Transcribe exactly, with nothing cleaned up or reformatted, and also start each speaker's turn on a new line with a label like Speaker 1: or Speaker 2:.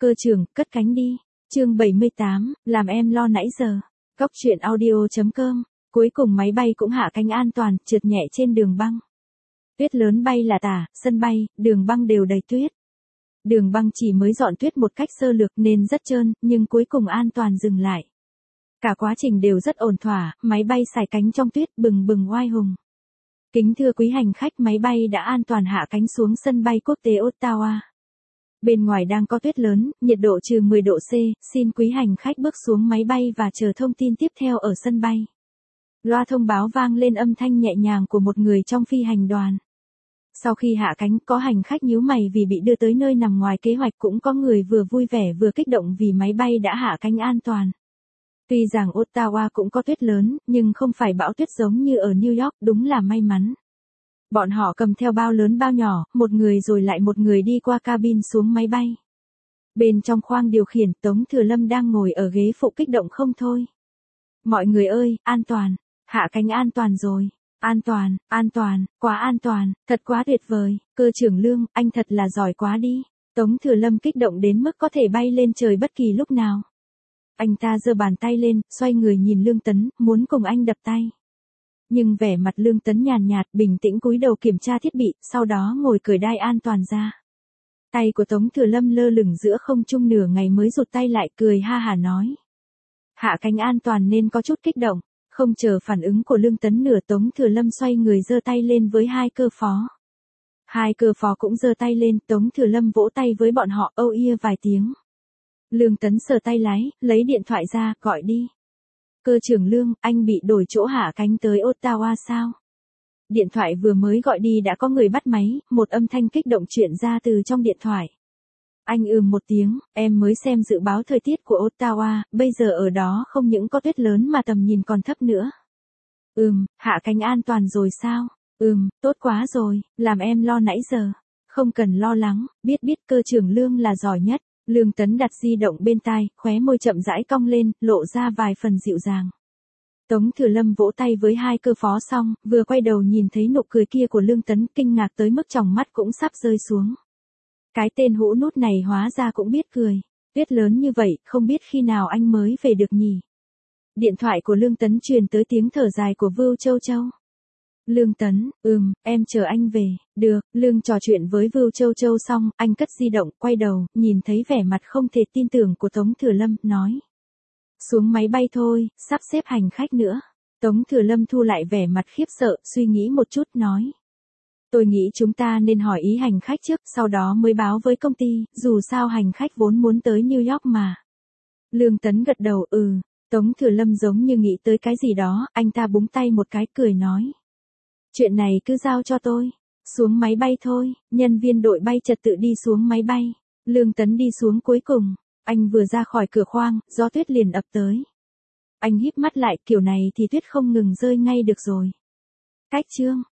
Speaker 1: Cơ trưởng, cất cánh đi. Chương bảy mươi tám, làm em lo nãy giờ. Cóc truyện audio chấm com. Cuối cùng máy bay cũng hạ cánh an toàn, trượt nhẹ trên đường băng. Tuyết lớn bay là tả, sân bay, đường băng đều đầy tuyết. Đường băng chỉ mới dọn tuyết một cách sơ lược nên rất trơn, nhưng cuối cùng an toàn dừng lại. Cả quá trình đều rất ổn thỏa, máy bay xài cánh trong tuyết bừng bừng oai hùng. Kính thưa quý hành khách, máy bay đã an toàn hạ cánh xuống sân bay quốc tế Ottawa. Bên ngoài đang có tuyết lớn, nhiệt độ trừ mười độ C, xin quý hành khách bước xuống máy bay và chờ thông tin tiếp theo ở sân bay. Loa thông báo vang lên âm thanh nhẹ nhàng của một người trong phi hành đoàn. Sau khi hạ cánh, có hành khách nhíu mày vì bị đưa tới nơi nằm ngoài kế hoạch, cũng có người vừa vui vẻ vừa kích động vì máy bay đã hạ cánh an toàn. Tuy rằng Ottawa cũng có tuyết lớn, nhưng không phải bão tuyết giống như ở New York, đúng là may mắn. Bọn họ cầm theo bao lớn bao nhỏ, một người rồi lại một người đi qua cabin xuống máy bay. Bên trong khoang điều khiển, Tống Thừa Lâm đang ngồi ở ghế phụ kích động không thôi. Mọi người ơi, an toàn, hạ cánh an toàn rồi. An toàn, an toàn, quá an toàn, thật quá tuyệt vời, cơ trưởng Lương, anh thật là giỏi quá đi. Tống Thừa Lâm kích động đến mức có thể bay lên trời bất kỳ lúc nào. Anh ta giơ bàn tay lên, xoay người nhìn Lương Tấn, muốn cùng anh đập tay. Nhưng vẻ mặt Lương Tấn nhàn nhạt, bình tĩnh cúi đầu kiểm tra thiết bị, sau đó ngồi cởi đai an toàn ra. Tay của Tống Thừa Lâm lơ lửng giữa không trung nửa ngày mới rụt tay lại, cười ha hả nói. Hạ cánh an toàn nên có chút kích động. Không chờ phản ứng của Lương Tấn, nửa Tống Thừa Lâm xoay người giơ tay lên với hai cơ phó. Hai cơ phó cũng giơ tay lên, Tống Thừa Lâm vỗ tay với bọn họ, âu ia vài tiếng. Lương Tấn sờ tay lái, lấy điện thoại ra, gọi đi. Cơ trưởng Lương, anh bị đổi chỗ hạ cánh tới Ottawa sao? Điện thoại vừa mới gọi đi đã có người bắt máy, một âm thanh kích động truyền ra từ trong điện thoại. Anh ừm một tiếng, em mới xem dự báo thời tiết của Ottawa, bây giờ ở đó không những có tuyết lớn mà tầm nhìn còn thấp nữa. Ừm, hạ cánh an toàn rồi sao? Ừm, tốt quá rồi, làm em lo nãy giờ. Không cần lo lắng, biết biết cơ trưởng Lương là giỏi nhất. Lương Tấn đặt di động bên tai, khóe môi chậm rãi cong lên, lộ ra vài phần dịu dàng. Tống Thừa Lâm vỗ tay với hai cơ phó xong, vừa quay đầu nhìn thấy nụ cười kia của Lương Tấn, kinh ngạc tới mức tròng mắt cũng sắp rơi xuống. Cái tên hũ nút này hóa ra cũng biết cười. Tuyết lớn như vậy, không biết khi nào anh mới về được nhỉ? Điện thoại của Lương Tấn truyền tới tiếng thở dài của Vưu Châu Châu. Lương Tấn, ừm, em chờ anh về. Được, Lương trò chuyện với Vưu Châu Châu xong, anh cất di động, quay đầu, nhìn thấy vẻ mặt không thể tin tưởng của Tống Thừa Lâm, nói. Xuống máy bay thôi, sắp xếp hành khách nữa. Tống Thừa Lâm thu lại vẻ mặt khiếp sợ, suy nghĩ một chút, nói. Tôi nghĩ chúng ta nên hỏi ý hành khách trước, sau đó mới báo với công ty, dù sao hành khách vốn muốn tới New York mà. Lương Tấn gật đầu, ừ. Tống Thừa Lâm giống như nghĩ tới cái gì đó, anh ta búng tay một cái, cười nói. Chuyện này cứ giao cho tôi. Xuống máy bay thôi, nhân viên đội bay trật tự đi xuống máy bay. Lương Tấn đi xuống cuối cùng. Anh vừa ra khỏi cửa khoang, gió tuyết liền ập tới. Anh híp mắt lại, kiểu này thì tuyết không ngừng rơi ngay được rồi. Cách chương.